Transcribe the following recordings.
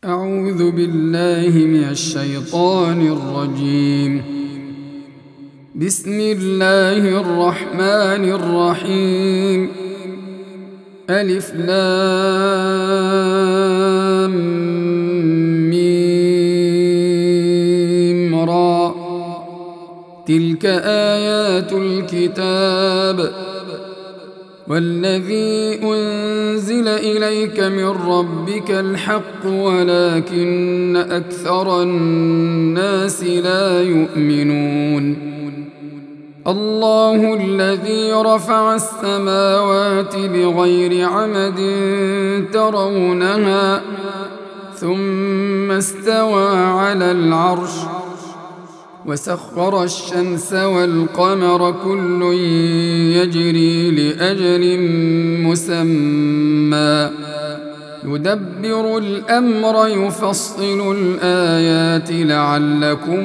أعوذ بالله من الشيطان الرجيم. بسم الله الرحمن الرحيم. ألف لام ميم را. تلك آيات الكتاب والذي أنزل إليك من ربك الحق ولكن أكثر الناس لا يؤمنون. الله الذي رفع السماوات بغير عمد ترونها ثم استوى على العرش وسخر الشمس والقمر كل يجري لأجل مسمى يدبر الأمر يفصل الآيات لعلكم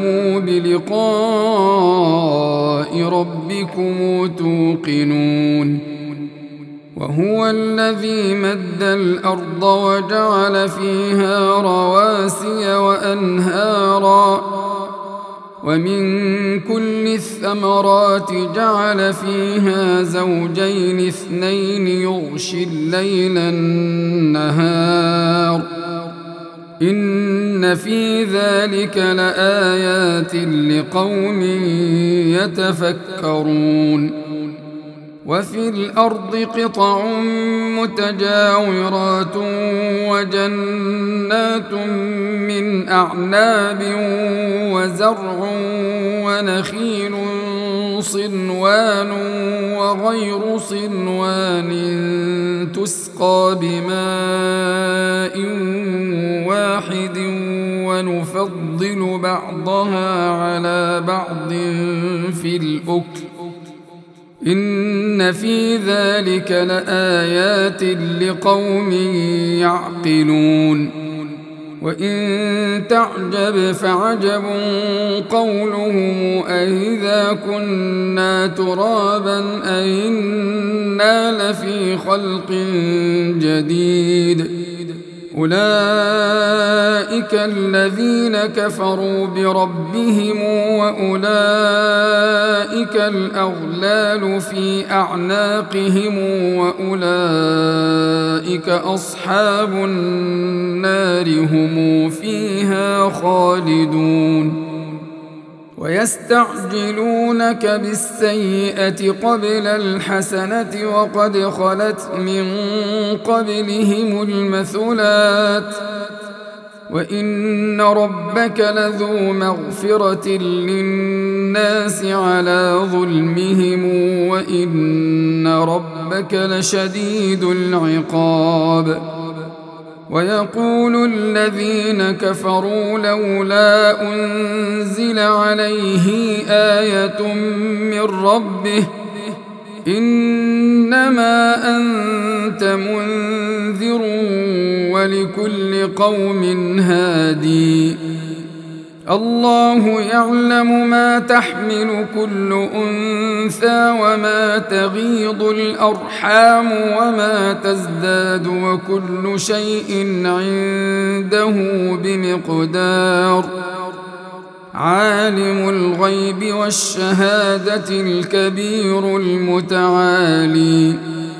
بلقاء ربكم توقنون. وهو الذي مد الأرض وجعل فيها رواسي وأنهارا ومن كل الثمرات جعل فيها زوجين اثنين يغشي الليل النهار إن في ذلك لآيات لقوم يتفكرون. وفي الأرض قطع متجاورات وجنات من أعناب وزرع ونخيل صنوان وغير صنوان تسقى بماء واحد ونفضل بعضها على بعض في الأكل إن في ذلك لآيات لقوم يعقلون. وإن تعجب فعجب قولهم أإذا كنا ترابا أإنا لفي خلق جديد أولئك الذين كفروا بربهم وأولئك الأغلال في أعناقهم وأولئك أصحاب النار هم فيها خالدون. ويستعجلونك بالسيئة قبل الحسنة وقد خلت من قبلهم المثلات وإن ربك لذو مغفرة للناس على ظلمهم وإن ربك لشديد العقاب. ويقول الذين كفروا لولا أنزل عليه آية من ربه إنما أنت منذر ولكل قوم هادي. الله يعلم ما تحمل كل أنثى وما تغيض الأرحام وما تزداد وكل شيء عنده بمقدار. عالم الغيب والشهادة الكبير المتعالي.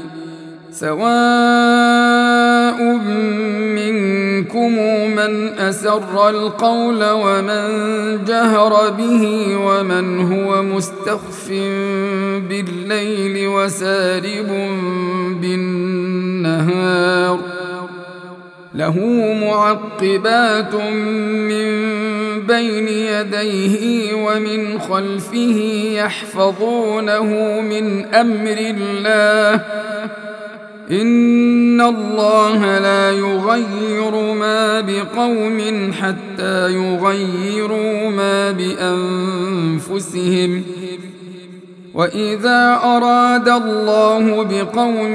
سواء منكم من أسر القول ومن جهر به ومن هو مستخف بالليل وسارب بالنهار له معقبات من بين يديه ومن خلفه يحفظونه من أمر الله إن الله لا يغير ما بقوم حتى يغيروا ما بأنفسهم وإذا أراد الله بقوم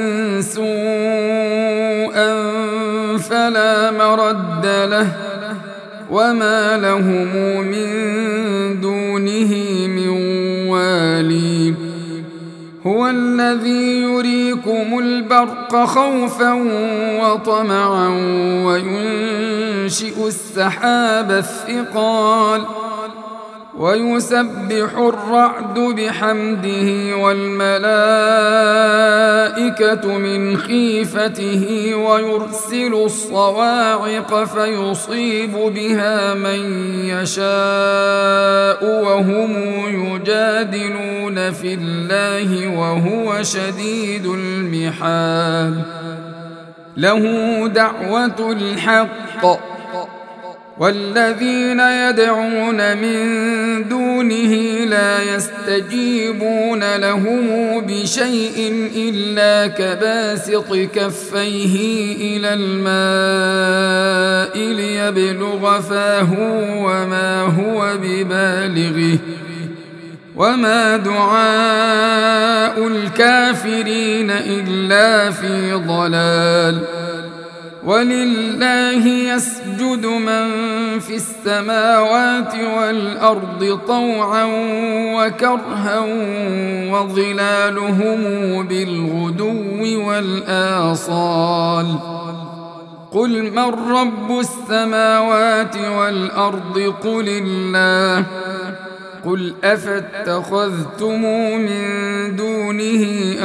سوءا فلا مرد له وما لهم من دونه من والي. هو الذي يريكم البرق خوفا وطمعا وينشئ ينشئ السحاب الثقال ويسبح الرعد بحمده والملائكة من خيفته ويرسل الصواعق فيصيب بها من يشاء وهم يجادلون في الله وهو شديد المحال له دعوة الحق والذين يدعون من دونه لا يستجيبون لهم بشيء إلا كباسط كفيه إلى الماء ليبلغ فاه وما هو ببالغه وما دعاء الكافرين إلا في ضلال ولله يسجد من في السماوات والأرض طوعا وكرها وظلالهم بالغدو والآصال قل من رب السماوات والأرض قل الله قل أفاتخذتم من دونه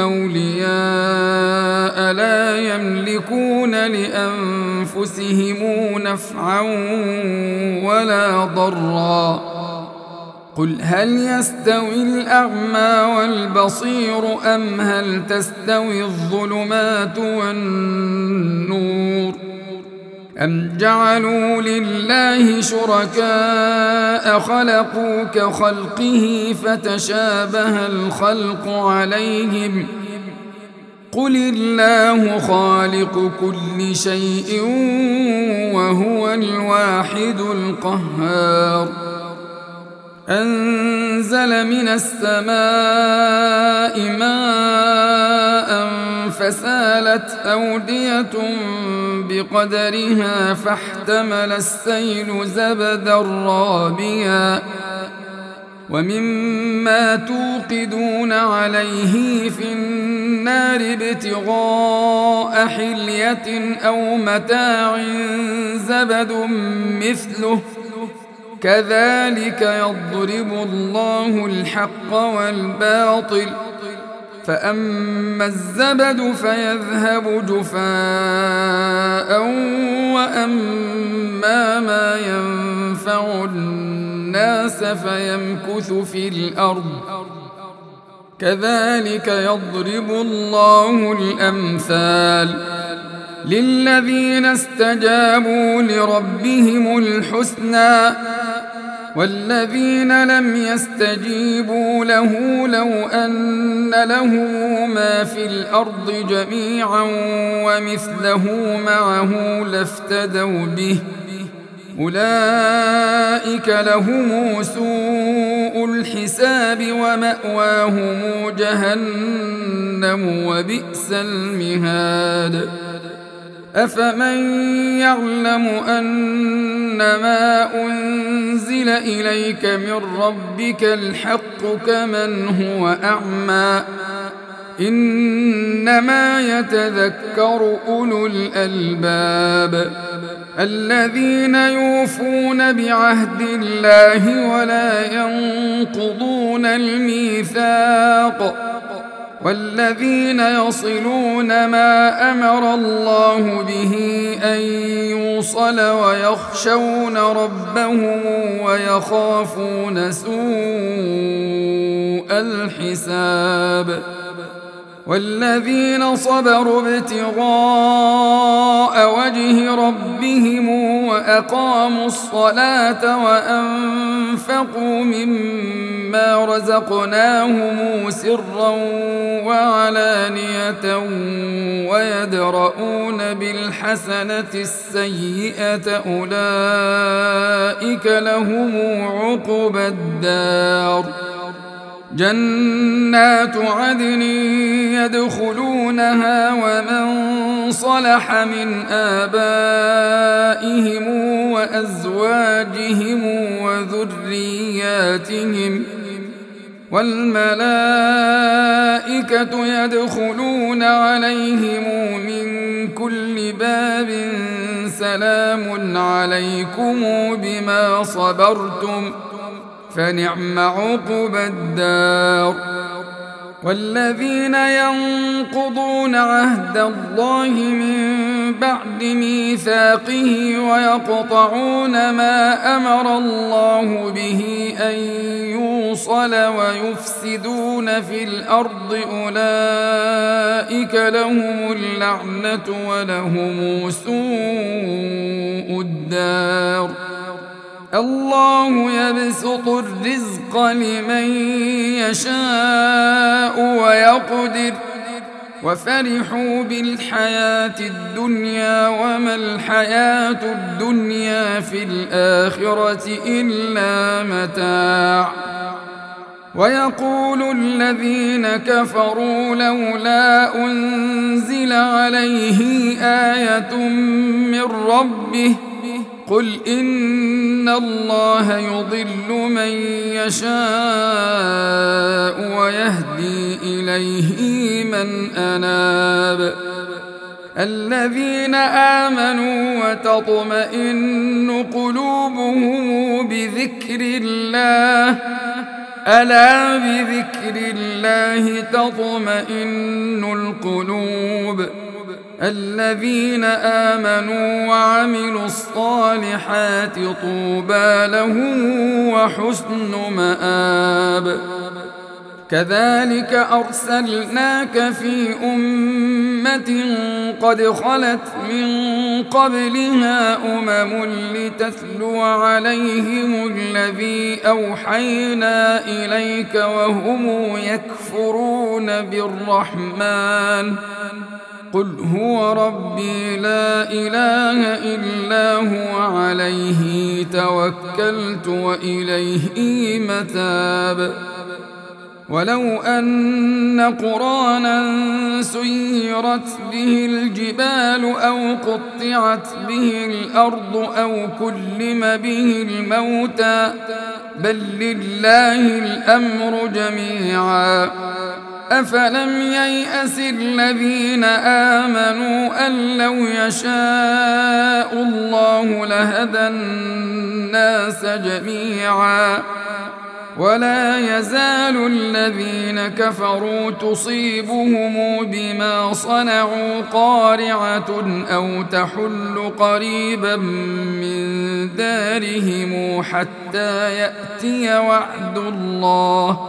أولياء لا يملكون لأنفسهم نفعا ولا ضرا قل هل يستوي الأعمى والبصير أم هل تستوي الظلمات والنور أم جعلوا لله شركاء خلقوا كخلقه فتشابه الخلق عليهم قل الله خالق كل شيء وهو الواحد القهار أنزل من السماء ماء فسالت أودية بقدرها فاحتمل السيل زبدا رابيا ومما توقدون عليه في النار ابتغاء حلية أو متاع زبد مثله كذلك يضرب الله الحق والباطل فأما الزبد فيذهب جفاء وأما ما ينفع الناس فيمكث في الأرض كذلك يضرب الله الأمثال للذين استجابوا لربهم الحسنى والذين لم يستجيبوا له لو أن له ما في الأرض جميعا ومثله معه لافتدوا به أولئك لهم سوء الحساب ومأواهم جهنم وبئس المهاد أفمن يعلم أنما أنزل إليك من ربك الحق كمن هو أعمى إنما يتذكر أولو الألباب الذين يوفون بعهد الله ولا ينقضون الميثاق والذين يصلون ما أمر الله به أن يوصل ويخشون ربهم ويخافون سوء الحساب والذين صبروا ابتغاء وجه ربهم وأقاموا الصلاة وأنفقوا مما رزقناهم سرا وعلانية ويدرؤون بالحسنة السيئة أولئك لهم عقبى الدار جنات عدن يدخلونها ومن صلح من آبائهم وأزواجهم والملائكة يدخلون عليهم من كل باب سلام عليكم بما صبرتم فنعم عقبى الدار. والذين ينقضون عهد الله من بعد ميثاقه ويقطعون ما أمر الله به أن يوصل ويفسدون في الأرض أولئك لهم اللعنة ولهم سوء الدار. الله يبسط الرزق لمن يشاء ويقدر وفرحوا بالحياة الدنيا وما الحياة الدنيا في الآخرة إلا متاع. ويقول الذين كفروا لولا أنزل عليه آية من ربه قل إن الله يضل من يشاء ويهدي إليه من أناب. الذين آمنوا وتطمئن قلوبهم بذكر الله ألا بذكر الله تطمئن القلوب. الذين آمنوا وعملوا الصالحات طوبى لهم وحسن مآب. كذلك أرسلناك في أمة قد خلت من قبلها لتتلو عليهم الذي أوحينا إليك وهم يكفرون بالرحمن قل هو ربي لا إله إلا هو عليه توكلت وإليه متاب. ولو أن قرآنا سيرت به الجبال أو قطعت به الأرض أو كلم به الموتى بل لله الأمر جميعا أفلم ييأس الذين آمنوا أن لو يشاء الله لهدى الناس جميعا ولا يزال الذين كفروا تصيبهم بما صنعوا قارعة أو تحل قريبا من دارهم حتى يأتي وعد الله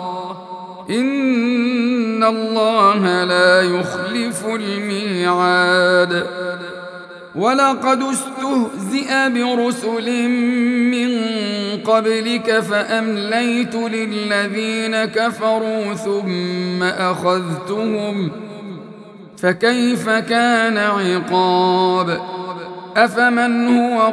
إن الله لا يخلف الميعاد. ولقد استهزئ برسل من قبلك فأمليت للذين كفروا ثم أخذتهم فكيف كان عقاب. أفمن هو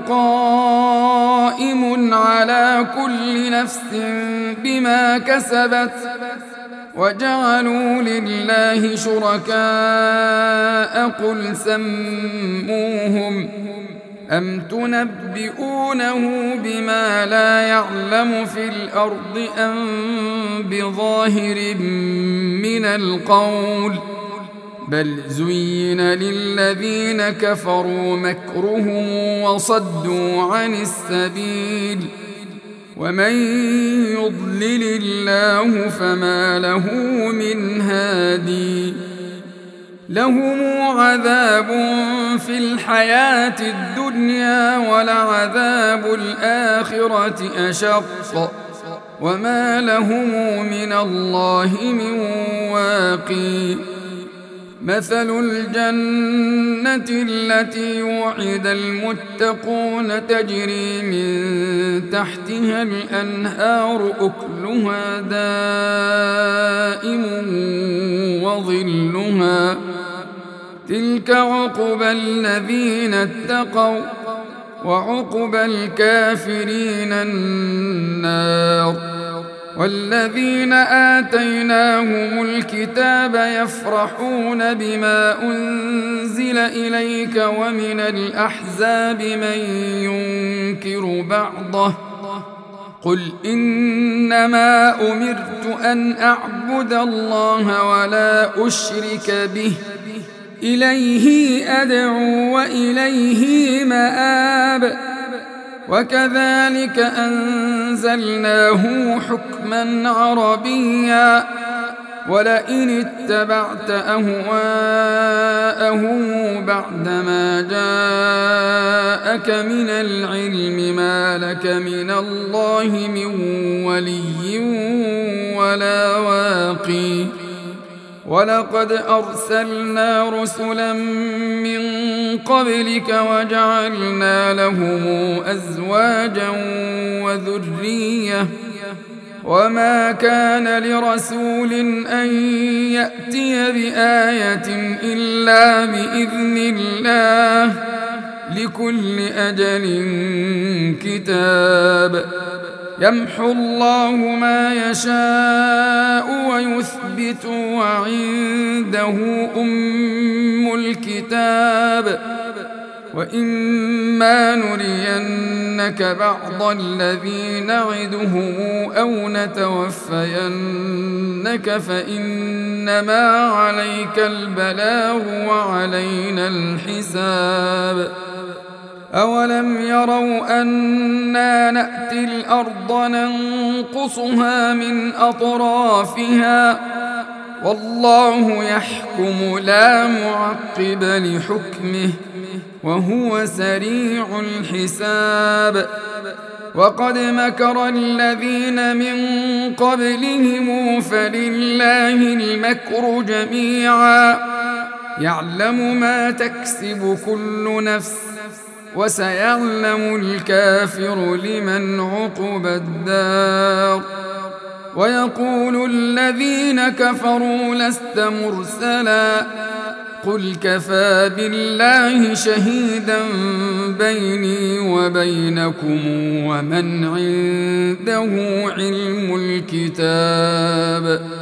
قائم على كل نفس بما كسبت وجعلوا لله شركاء قل سموهم أم تنبئونه بما لا يعلم في الأرض أم بظاهر من القول بل زين للذين كفروا مكرهم وصدوا عن السبيل ومن يضلل الله فما له من هادي. لهم عذاب في الحياة الدنيا ولعذاب الآخرة أشق وما لهم من الله من واقي. مثل الجنة التي وعد المتقون تجري من تحتها الأنهار أكلها دائم وظلها تلك عقبى الذين اتقوا وعقبى الكافرين النار. والذين آتيناهم الكتاب يفرحون بما أنزل إليك ومن الأحزاب من ينكر بعضه قل إنما أمرت أن أعبد الله ولا أشرك به إليه أدعو وإليه مآب وكذلك أنزلناه حكما عربيا ولئن اتبعت أهواءهم بعدما جاءك من العلم ما لك من الله من ولي ولا واقي ولقد أرسلنا رسلا من قبلك وجعلنا لهم أزواجا وذرية وما كان لرسول أن يأتي بآية إلا بإذن الله لكل أجل كتاب يمحو الله ما يشاء ويثبت وعنده أم الكتاب وإما نرينك بعض الذي نعدهم أو نتوفينك فإنما عليك البلاغ وعلينا الحساب أولم يروا أنا نأتي الأرض ننقصها من أطرافها والله يحكم لا معقب لحكمه وهو سريع الحساب وقد مكر الذين من قبلهم فلله المكر جميعا يعلم ما تكسب كل نفس وسيعلم الكافر لمن عقبى الدار ويقول الذين كفروا لست مرسلا قل كفى بالله شهيدا بيني وبينكم ومن عنده علم الكتاب